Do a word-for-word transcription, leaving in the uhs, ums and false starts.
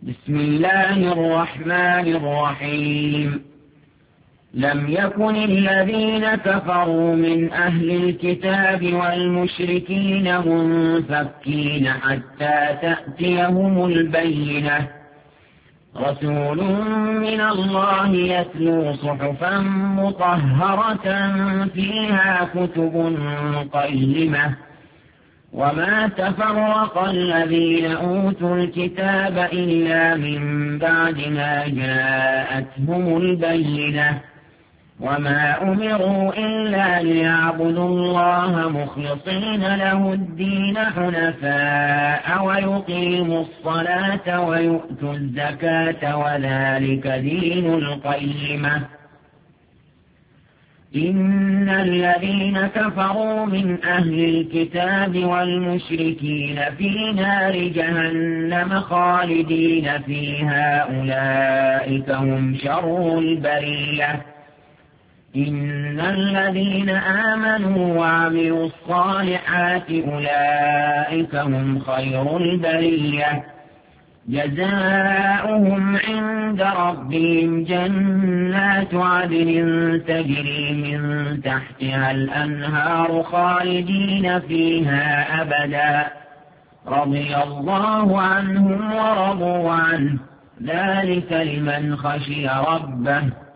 بسم الله الرحمن الرحيم. لم يكن الذين كفروا من أهل الكتاب والمشركين منفكين حتى تأتيهم البينة، رسول من الله يتلو صحفا مطهرة فيها كتب قيمة، وما تفرق الذين أوتوا الكتاب إلا من بعد ما جاءتهم البينة، وما أمروا إلا ليعبدوا الله مخلصين له الدين حنفاء ويقيموا الصلاة ويؤتوا الزكاة وذلك دين القيمة. إن الذين كفروا من أهل الكتاب والمشركين في نار جهنم خالدين فيها أولئك هم شر البرية. إن الذين آمنوا وعملوا الصالحات أولئك هم خير البرية، جزاؤهم عند ربهم جنات عدن تجري من تحتها الأنهار خالدين فيها أبدا، رضي الله عنهم ورضوا عنه، ذلك لمن خشي ربه.